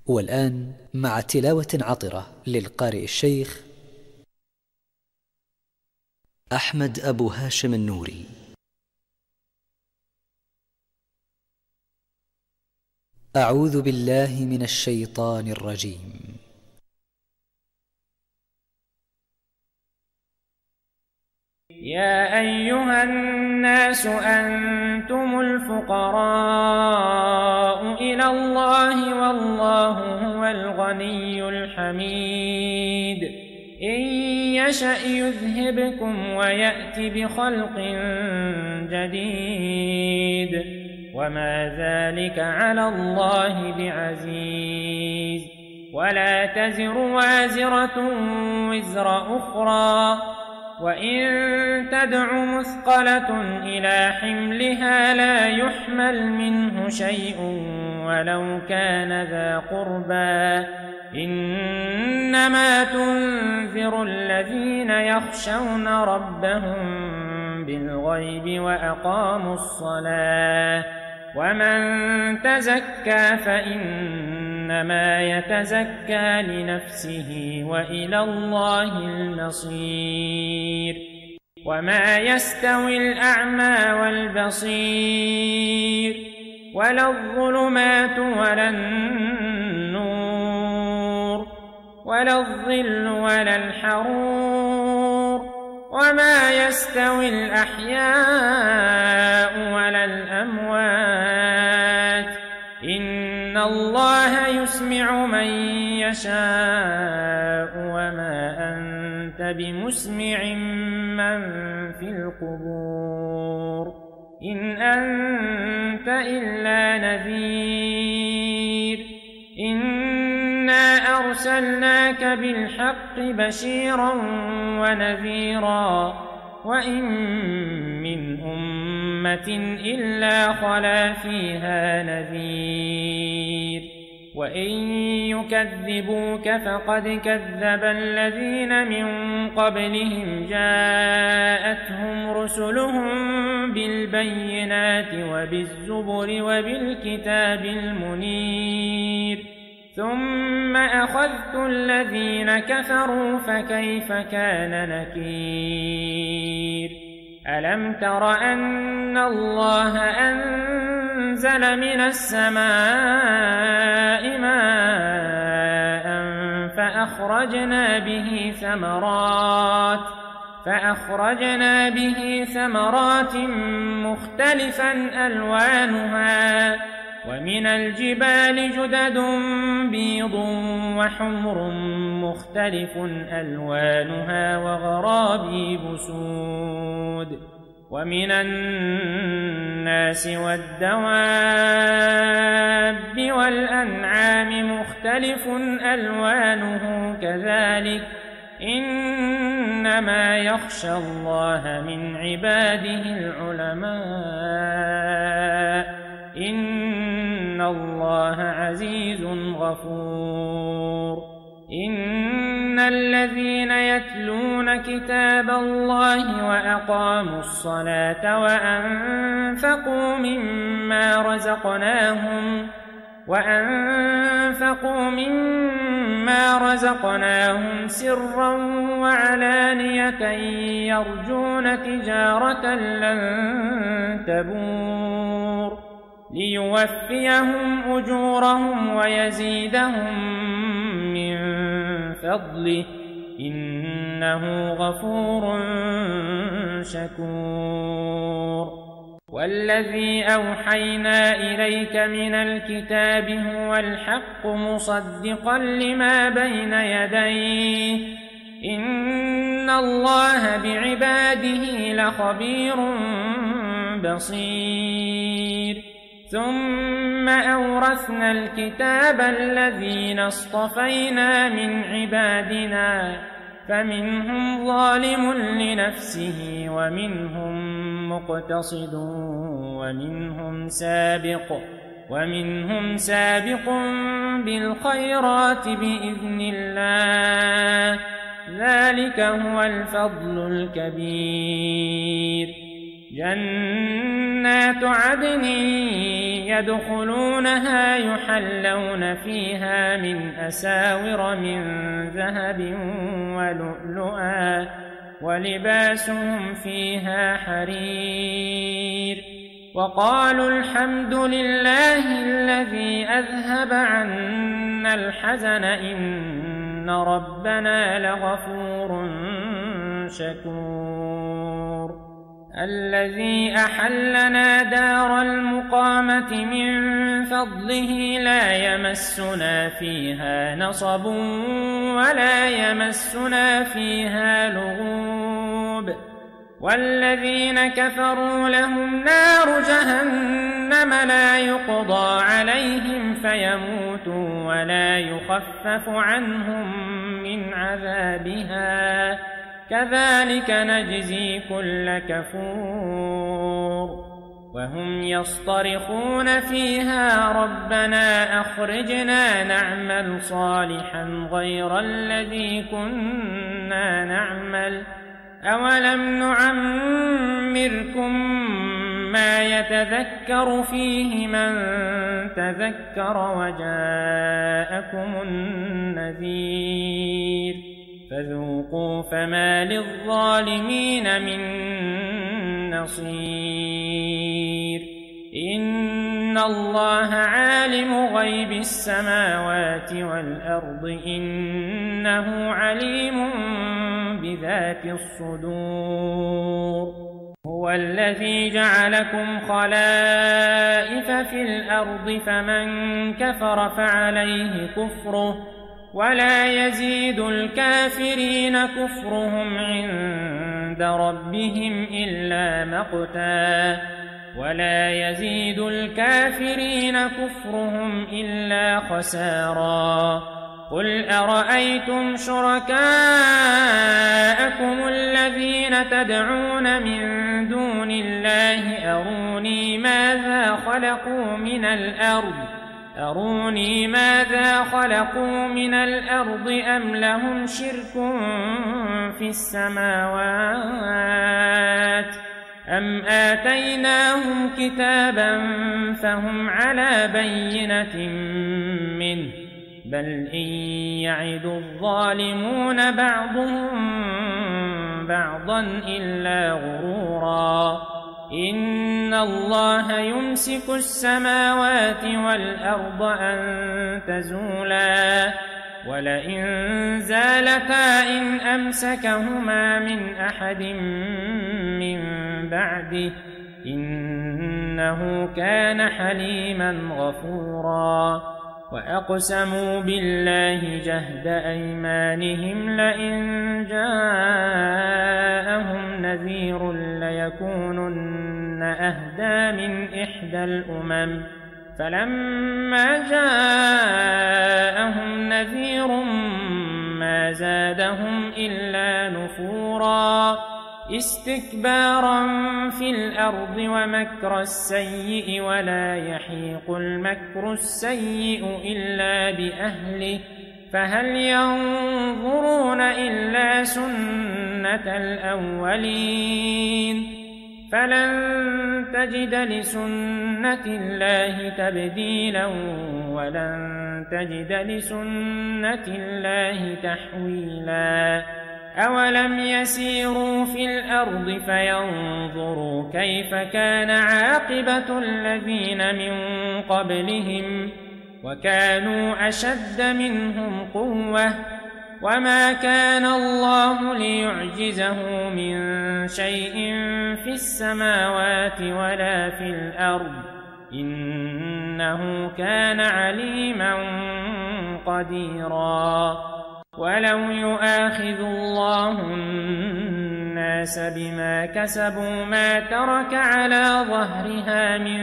والآن مع تلاوة عطرة للقارئ الشيخ أحمد أبو هاشم النوري. أعوذ بالله من الشيطان الرجيم. يا أيها الناس أنتم الفقراء إلى الله والله هو الغني الحميد. إن يشأ يذهبكم ويأت بخلق جديد وما ذلك على الله بعزيز. ولا تزر وازرة وزر أخرى وإن تدع مثقلة إلى حملها لا يحمل منه شيء ولو كان ذا قربى. إنما تنذر الذين يخشون ربهم بالغيب وأقاموا الصلاة. ومن تزكى فإنما يتزكى لنفسه وإلى الله المصير. وما يستوي الأعمى والبصير ولا الظلمات ولا النور ولا الظل ولا الحرور. وما يستوي الأحياء ولا الأموات. إن الله يسمع من يشاء وما أنت بمسمع من في القبور. إن أنت إلا نذير. إنا أرسلناك بالحق بشيرا ونذيرا وإن من أمة إلا خلا فيها نذير. وإن يكذبوك فقد كذب الذين من قبلهم جاءتهم رسلهم بالبينات وبالزبر وبالكتاب المنير. ثم أخذت الذين كفروا فكيف كان نكير. ألم تر أن الله أنزل من السماء ماء فأخرجنا به ثمرات مختلفا ألوانها ومن الجبال جدد بيض وحمر مختلف ألوانها وغرابيب سود. ومن الناس والدواب والأنعام مختلف ألوانه كذلك إنما يخشى الله من عباده العلماء. إن الله عزيز غفور. إن الذين يتلون كتاب الله وأقاموا الصلاة وأنفقوا مما رزقناهم سرا وعلانية يرجون تجارة لن تبور ليوفيهم أجورهم ويزيدهم من فضله إنه غفور شكور. والذي أوحينا إليك من الكتاب هو الحق مصدقا لما بين يديه. إن الله بعباده لخبير بصير. ثم أورثنا الكتاب الذين اصطفينا من عبادنا فمنهم ظالم لنفسه ومنهم مقتصد ومنهم سابق بالخيرات بإذن الله. ذلك هو الفضل الكبير. جنات جنات عدن يدخلونها يحلون فيها من أساور من ذهب ولؤلؤا ولباسهم فيها حرير وقالوا الحمد لله الذي أذهب عنا الحزن إن ربنا لغفور شكور الذي أحلنا دار المقامة من فضله لا يمسنا فيها نصب ولا يمسنا فيها لغوب والذين كفروا لهم نار جهنم لا يقضى عليهم فيموتوا ولا يخفف عنهم من عذابها كذلك نجزي كل كفور وهم يصطرخون فيها ربنا أخرجنا نعمل صالحا غير الذي كنا نعمل أولم نعمركم ما يتذكر فيه من تذكر وجاءكم النذير فذوقوا فما للظالمين من نصير إن الله عالم غيب السماوات والأرض إنه عليم بذات الصدور هو الذي جعلكم خلائف في الأرض فمن كفر فعليه كفره ولا يزيد الكافرين كفرهم عند ربهم إلا مقتا ولا يزيد الكافرين كفرهم إلا خسارا قل أرأيتم شركاءكم الذين تدعون من دون الله أروني ماذا خلقوا من الأرض أم لهم شرك في السماوات أم آتيناهم كتابا فهم على بينة منه بل إن يعد الظالمون بعضهم بعضا إلا غرورا إن الله يمسك السماوات والأرض أن تزولا ولئن زالتا إن أمسكهما من أحد من بعده إنه كان حليما غفورا وأقسموا بالله جهد أيمانهم لئن جاءهم نذير ليكونن أهدى من إحدى الأمم فلما جاءهم نذير ما زادهم إلا نفورا استكبارا في الأرض ومكر السيء ولا يحيق المكر السيء إلا بأهله فهل ينظرون إلا سنة الأولين فلن تجد لسنة الله تبديلا ولن تجد لسنة الله تحويلا أولم يسيروا في الأرض فينظروا كيف كان عاقبة الذين من قبلهم وكانوا أشد منهم قوة وما كان الله ليعجزه من شيء في السماوات ولا في الأرض إنه كان عليما قديرا ولو يؤاخذ الله الناس بما كسبوا ما ترك على ظهرها من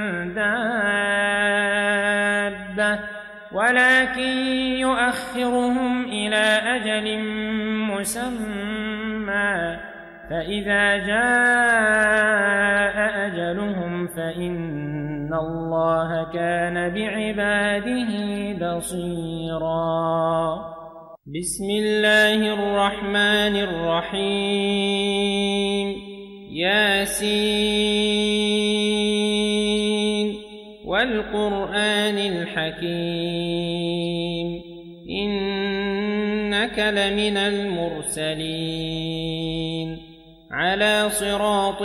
دابة ولكن يؤخرهم إلى أجل مسمى فإذا جاء أجلهم فإن الله كان بعباده بصيرا بسم الله الرحمن الرحيم ياسين والقرآن الحكيم إنك لمن المرسلين على صراط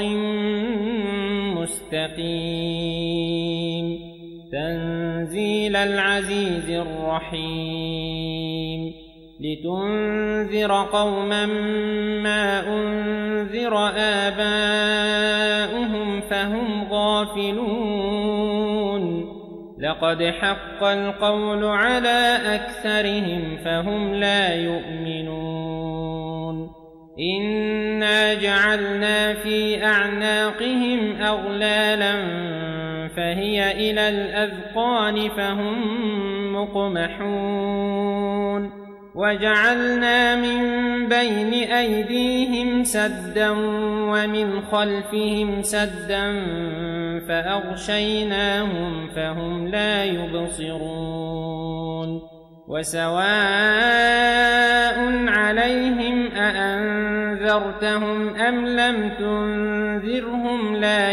مستقيم تنزيل العزيز الرحيم لتنذر قوما ما أنذر آباؤهم فهم غافلون لقد حق القول على أكثرهم فهم لا يؤمنون إنا جعلنا في أعناقهم أغلالا فهي إلى الأذقان فهم مقمحون وجعلنا من بين أيديهم سدا ومن خلفهم سدا فأغشيناهم فهم لا يبصرون وسواء عليهم أأنذرتهم أم لم تنذرهم لا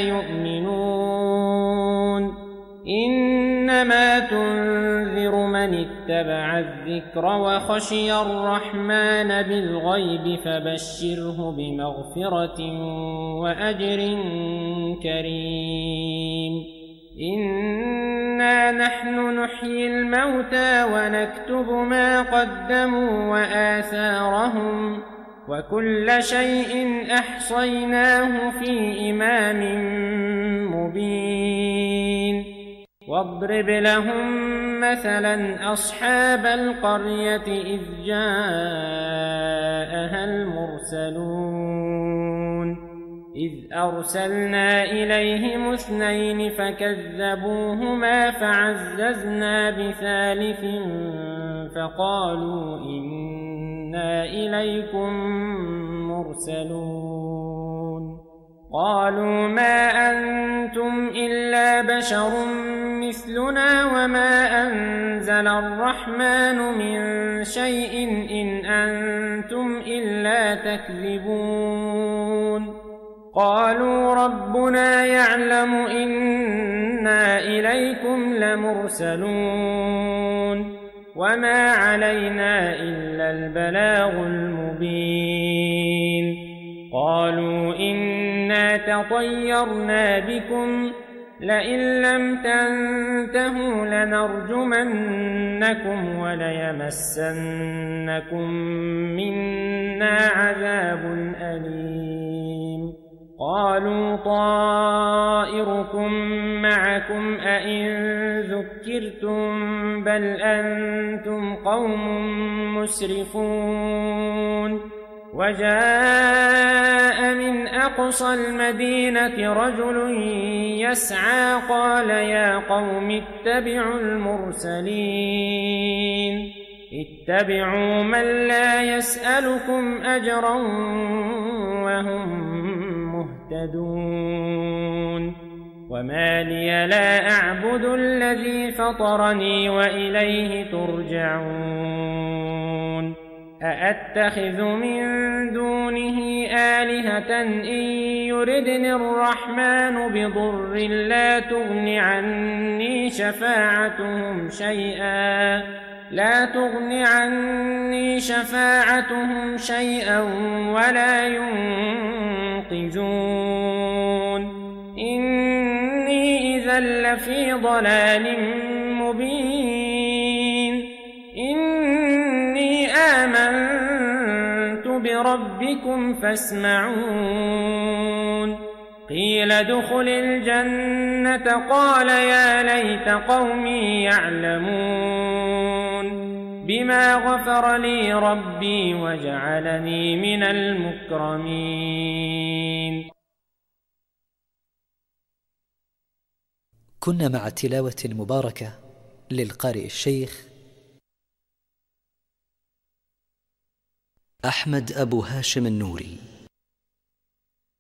يؤمنون إنما تنذر من اتبع الذكر وخشي الرحمن بالغيب فبشره بمغفرة وأجر كريم إنا نحن نحيي الموتى ونكتب ما قدموا وآثارهم وكل شيء أحصيناه في إمام مبين واضرب لهم مثلا أصحاب القرية إذ جاءها المرسلون إذ أرسلنا إليهم 2 فكذبوهما فعززنا بثالث فقالوا إنا إليكم مرسلون قالوا ما أنتم إلا بشر مثلنا وما أنزل الرحمن من شيء إن أنتم إلا تكذبون قالوا ربنا يعلم إنا إليكم لمرسلون وما علينا إلا البلاغ المبين قالوا إنا تطيرنا بكم لئن لم تنتهوا لنرجمنكم وليمسنكم منا عذاب أليم قالوا طائركم معكم أئن ذكرتم بل أنتم قوم مسرفون وجاء من أقصى المدينة رجل يسعى قال يا قوم اتبعوا المرسلين اتبعوا من لا يسألكم أجرا وهم مهتدون وما لي لا أعبد الذي فطرني وإليه ترجعون أأتخذ من دونه آلهة إن يردني الرحمن بضر لا تغن عني شفاعتهم شيئا ولا ينقذون إني إذا لفي ضلال مبين إني آمنت بربكم فاسمعون قيل ادخل الجنة قال يا ليت قومي يعلمون بما غفر لي ربي وجعلني من المكرمين. كنا مع التلاوة المباركة للقارئ الشيخ أحمد أبو هاشم النوري.